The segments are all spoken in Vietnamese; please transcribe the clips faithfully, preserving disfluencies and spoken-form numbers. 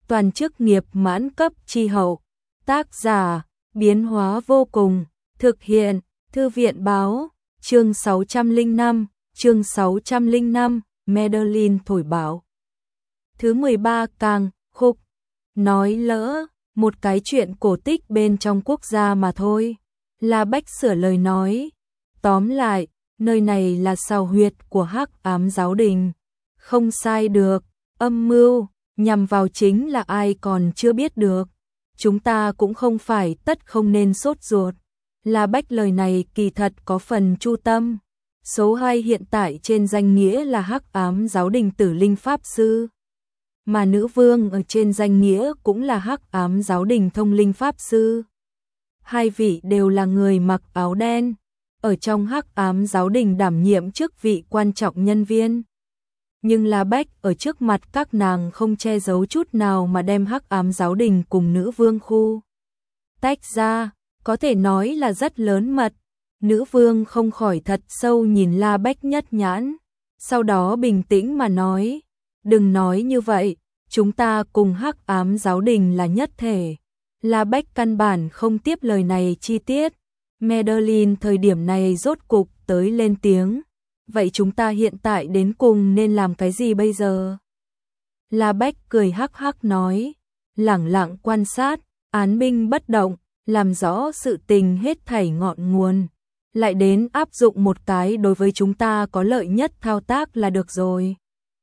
toàn chức nghiệp mãn cấp chi hậu. Tác giả, biến hóa vô cùng, thực hiện, thư viện báo, chương sáu trăm lẻ năm, chương sáu trăm lẻ năm, Madeline thổi bão. Thứ mười ba càng, khúc, nói lỡ, một cái chuyện cổ tích bên trong quốc gia mà thôi. La Bách sửa lời nói, tóm lại, nơi này là sào huyệt của Hắc Ám Giáo Đình. Không sai được, âm mưu nhằm vào chính là ai còn chưa biết được. Chúng ta cũng không phải tất không nên sốt ruột. La Bách lời này kỳ thật có phần chu tâm. Số hai hiện tại trên danh nghĩa là Hắc Ám Giáo Đình Tử Linh Pháp Sư, mà nữ vương ở trên danh nghĩa cũng là Hắc Ám Giáo Đình Thông Linh Pháp Sư. Hai vị đều là người mặc áo đen, ở trong Hắc Ám Giáo Đình đảm nhiệm chức vị quan trọng nhân viên. Nhưng La Bách ở trước mặt các nàng không che giấu chút nào mà đem Hắc Ám Giáo Đình cùng nữ vương khu tách ra, có thể nói là rất lớn mật. Nữ vương không khỏi thật sâu nhìn La Bách nhất nhãn, sau đó bình tĩnh mà nói, đừng nói như vậy, chúng ta cùng Hắc Ám Giáo Đình là nhất thể. La Bách căn bản không tiếp lời này chi tiết. Madeline thời điểm này rốt cục tới lên tiếng, vậy chúng ta hiện tại đến cùng nên làm cái gì bây giờ? La Bách cười hắc hắc nói, lẳng lặng quan sát, án binh bất động, làm rõ sự tình hết thảy ngọn nguồn, lại đến áp dụng một cái đối với chúng ta có lợi nhất thao tác là được rồi.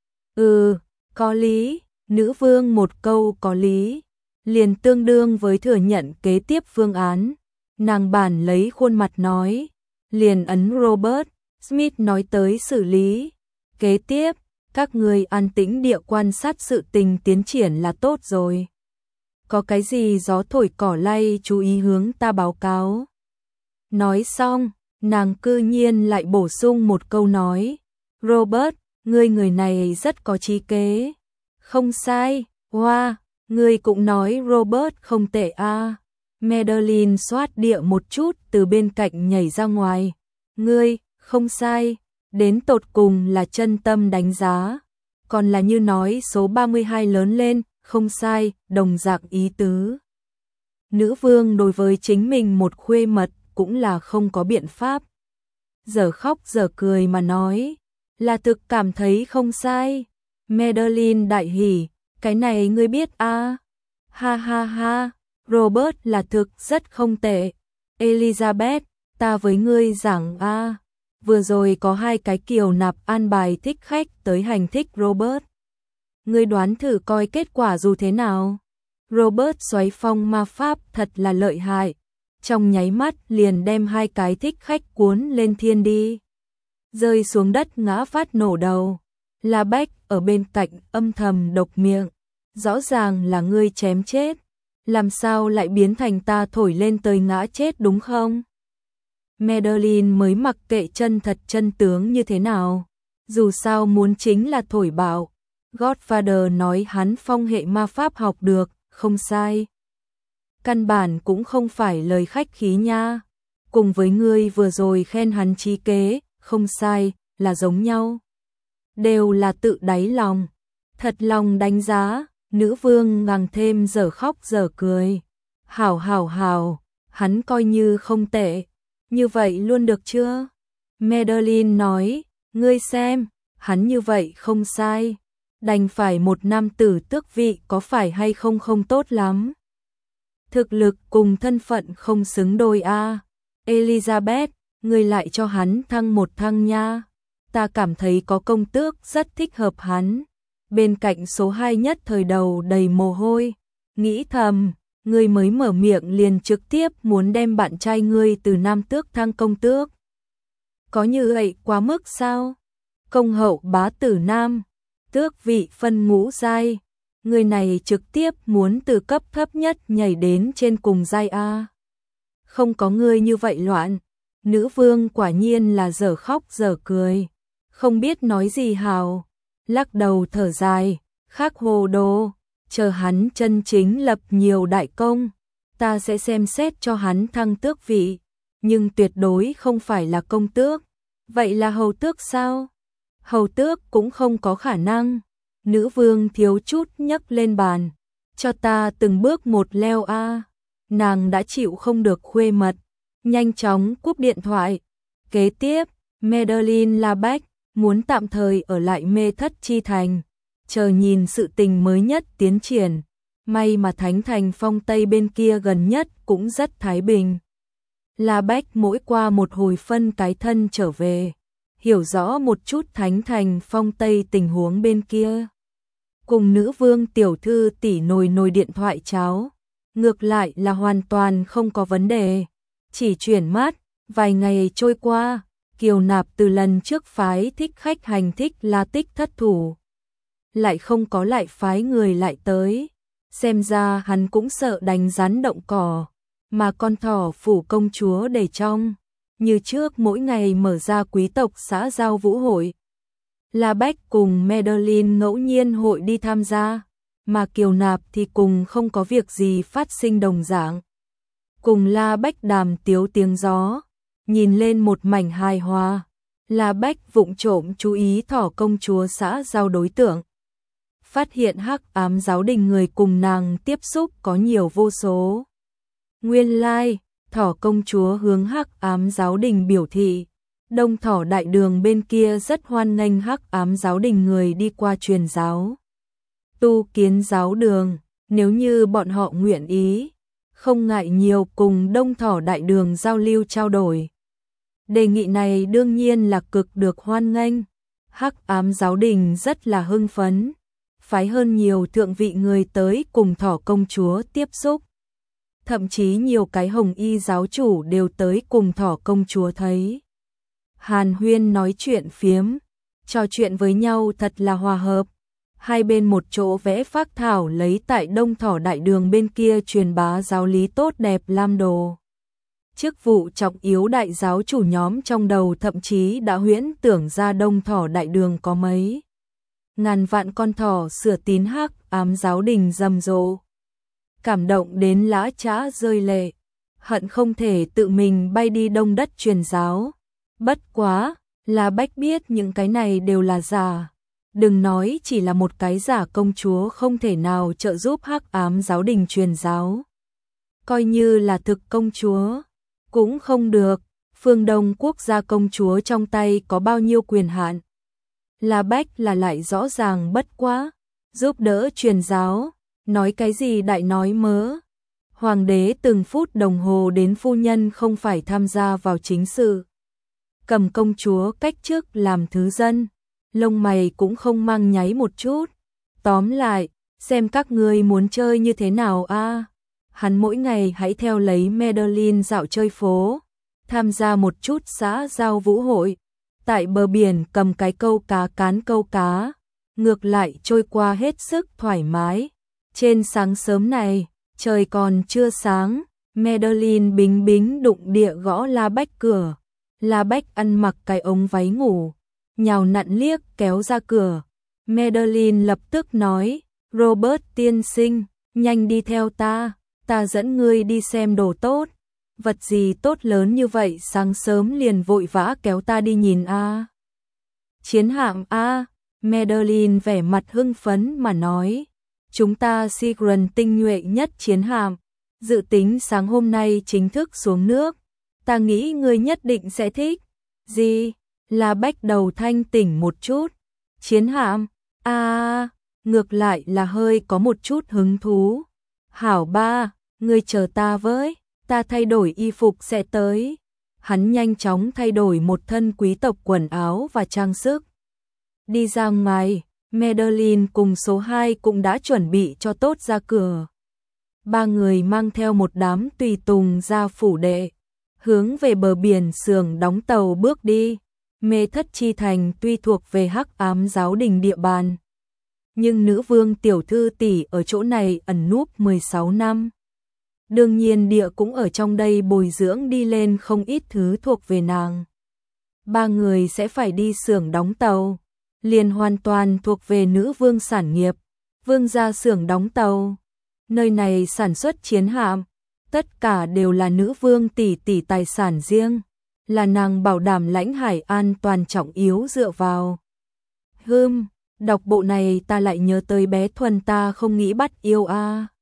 Ừ, có lý, nữ vương một câu có lý, liền tương đương với thừa nhận kế tiếp phương án. Nàng bản lấy khuôn mặt nói, liền ấn Robert Smith nói tới xử lý. Kế tiếp, các người an tĩnh địa quan sát sự tình tiến triển là tốt rồi. Có cái gì gió thổi cỏ lay chú ý hướng ta báo cáo. Nói xong, nàng cư nhiên lại bổ sung một câu nói, Robert, ngươi người này rất có trí kế. Không sai, hoa, wow, ngươi cũng nói Robert không tệ a. À. Madeline xoát địa một chút từ bên cạnh nhảy ra ngoài. Ngươi, không sai, đến tột cùng là chân tâm đánh giá. Còn là như nói số ba mươi hai lớn lên, không sai, đồng dạng ý tứ. Nữ vương đối với chính mình một khuê mật cũng là không có biện pháp. Giờ khóc giờ cười mà nói, là thực cảm thấy không sai. Madeline đại hỉ, cái này ngươi biết a? À? Ha ha ha. Robert là thực rất không tệ. Elizabeth, ta với ngươi giảng a, à, vừa rồi có hai cái kiều nạp an bài thích khách tới hành thích Robert. Ngươi đoán thử coi kết quả dù thế nào. Robert xoáy phong ma pháp thật là lợi hại, trong nháy mắt liền đem hai cái thích khách cuốn lên thiên đi, rơi xuống đất ngã phát nổ đầu. La Bách ở bên cạnh âm thầm độc miệng, rõ ràng là ngươi chém chết, làm sao lại biến thành ta thổi lên tới ngã chết đúng không? Madeline mới mặc kệ chân thật chân tướng như thế nào, dù sao muốn chính là thổi bạo. Godfather nói hắn phong hệ ma pháp học được, không sai. Căn bản cũng không phải lời khách khí nha, cùng với ngươi vừa rồi khen hắn trí kế, không sai, là giống nhau. Đều là tự đáy lòng, thật lòng đánh giá. Nữ vương ngằng thêm giờ khóc giờ cười. Hảo hảo hảo, hắn coi như không tệ. Như vậy luôn được chưa? Madeline nói, ngươi xem, hắn như vậy không sai. Đành phải một nam tử tước vị có phải hay không không tốt lắm. Thực lực cùng thân phận không xứng đôi a. À. Elizabeth, ngươi lại cho hắn thăng một thăng nha. Ta cảm thấy có công tước rất thích hợp hắn. Bên cạnh số hai nhất thời đầu đầy mồ hôi, nghĩ thầm, ngươi mới mở miệng liền trực tiếp muốn đem bạn trai ngươi từ nam tước thăng công tước. Có như vậy quá mức sao? Công hậu bá tử nam, tước vị phân ngũ giai, người này trực tiếp muốn từ cấp thấp nhất nhảy đến trên cùng giai a. Không có ngươi như vậy loạn. Nữ vương quả nhiên là dở khóc dở cười, không biết nói gì hào. Lắc đầu thở dài, khác hồ đồ, chờ hắn chân chính lập nhiều đại công, ta sẽ xem xét cho hắn thăng tước vị, nhưng tuyệt đối không phải là công tước. Vậy là hầu tước sao? Hầu tước cũng không có khả năng. Nữ vương thiếu chút nhấc lên bàn, cho ta từng bước một leo a. Nàng đã chịu không được khuê mật, nhanh chóng cúp điện thoại. Kế tiếp, Madeline Labec muốn tạm thời ở lại Mê Thất Chi Thành, chờ nhìn sự tình mới nhất tiến triển. May mà Thánh Thành Phong Tây bên kia gần nhất cũng rất thái bình. Labec mỗi qua một hồi phân cái thân trở về, hiểu rõ một chút Thánh Thành Phong Tây tình huống bên kia. Cùng nữ vương tiểu thư tỷ nồi nồi điện thoại cháo, ngược lại là hoàn toàn không có vấn đề. Chỉ chuyển mắt, vài ngày trôi qua, Kiều Nạp từ lần trước phái thích khách hành thích La Tích thất thủ, lại không có lại phái người lại tới. Xem ra hắn cũng sợ đánh rắn động cỏ, mà con thỏ phủ công chúa để trong. Như trước mỗi ngày mở ra quý tộc xã giao vũ hội. Labec cùng Madeline ngẫu nhiên hội đi tham gia, mà Kiều Nạp thì cùng không có việc gì phát sinh đồng dạng. Cùng Labec đàm tiếu tiếng gió, nhìn lên một mảnh hài hòa. Labec vụng trộm chú ý thỏ công chúa xã giao đối tượng. Phát hiện hắc ám giáo đình người cùng nàng tiếp xúc có nhiều vô số. Nguyên lai, thỏ công chúa hướng hắc ám giáo đình biểu thị, Đông Thỏ Đại Đường bên kia rất hoan nghênh hắc ám giáo đình người đi qua truyền giáo. Tu kiến giáo đường, nếu như bọn họ nguyện ý, không ngại nhiều cùng Đông Thỏ Đại Đường giao lưu trao đổi. Đề nghị này đương nhiên là cực được hoan nghênh. Hắc ám giáo đình rất là hưng phấn, phái hơn nhiều thượng vị người tới cùng thỏ công chúa tiếp xúc. Thậm chí nhiều cái hồng y giáo chủ đều tới cùng thỏ công chúa thấy. Hàn huyên nói chuyện phiếm, trò chuyện với nhau thật là hòa hợp. Hai bên một chỗ vẽ phác thảo lấy tại Đông Thỏ Đại Đường bên kia truyền bá giáo lý tốt đẹp lam đồ. Chức vụ trọng yếu đại giáo chủ nhóm trong đầu thậm chí đã huyễn tưởng ra Đông Thỏ Đại Đường có mấy ngàn vạn con thỏ sửa tín hắc ám giáo đình rầm rộ. Cảm động đến lã chã rơi lệ, hận không thể tự mình bay đi Đông đất truyền giáo. Bất quá, Labec biết những cái này đều là giả. Đừng nói chỉ là một cái giả công chúa không thể nào trợ giúp hắc ám giáo đình truyền giáo. Coi như là thực công chúa, cũng không được. Phương Đông quốc gia công chúa trong tay có bao nhiêu quyền hạn. Labec là lại rõ ràng bất quá, giúp đỡ truyền giáo, nói cái gì đại nói mớ. Hoàng đế từng phút đồng hồ đến phu nhân không phải tham gia vào chính sự. Cầm công chúa cách chức làm thứ dân, lông mày cũng không mang nháy một chút. Tóm lại, xem các ngươi muốn chơi như thế nào a. À, hắn mỗi ngày hãy theo lấy Madeline dạo chơi phố, tham gia một chút xã giao vũ hội. Tại bờ biển cầm cái câu cá cán câu cá, ngược lại trôi qua hết sức thoải mái. Trên sáng sớm này, trời còn chưa sáng, Madeline bính bính đụng địa gõ Labec cửa. Labec ăn mặc cái ống váy ngủ, nhào nặn liếc kéo ra cửa. Madeline lập tức nói, Robert tiên sinh, nhanh đi theo ta, ta dẫn ngươi đi xem đồ tốt. Vật gì tốt lớn như vậy sáng sớm liền vội vã kéo ta đi nhìn a. À. Chiến hạm a. À. Madeline vẻ mặt hưng phấn mà nói, chúng ta Sigrun tinh nhuệ nhất chiến hạm, dự tính sáng hôm nay chính thức xuống nước, ta nghĩ ngươi nhất định sẽ thích. Gì? Labec đầu thanh tỉnh một chút. Chiến hạm? A, à, ngược lại là hơi có một chút hứng thú. Hảo ba, ngươi chờ ta với, ta thay đổi y phục sẽ tới. Hắn nhanh chóng thay đổi một thân quý tộc quần áo và trang sức. Đi ra ngoài, Madeline cùng số hai cũng đã chuẩn bị cho tốt ra cửa. Ba người mang theo một đám tùy tùng ra phủ đệ, hướng về bờ biển xưởng đóng tàu bước đi. Mê Thất Chi Thành tuy thuộc về hắc ám giáo đình địa bàn, nhưng nữ vương tiểu thư tỷ ở chỗ này ẩn núp mười sáu năm. Đương nhiên địa cũng ở trong đây bồi dưỡng đi lên không ít thứ thuộc về nàng. Ba người sẽ phải đi xưởng đóng tàu, liền hoàn toàn thuộc về nữ vương sản nghiệp. Vương gia xưởng đóng tàu, nơi này sản xuất chiến hạm, tất cả đều là nữ vương tỷ tỷ tài sản riêng, là nàng bảo đảm lãnh hải an toàn trọng yếu dựa vào. Hừm, Đọc bộ này ta lại nhớ tới bé Thuần ta không nghĩ bắt yêu a.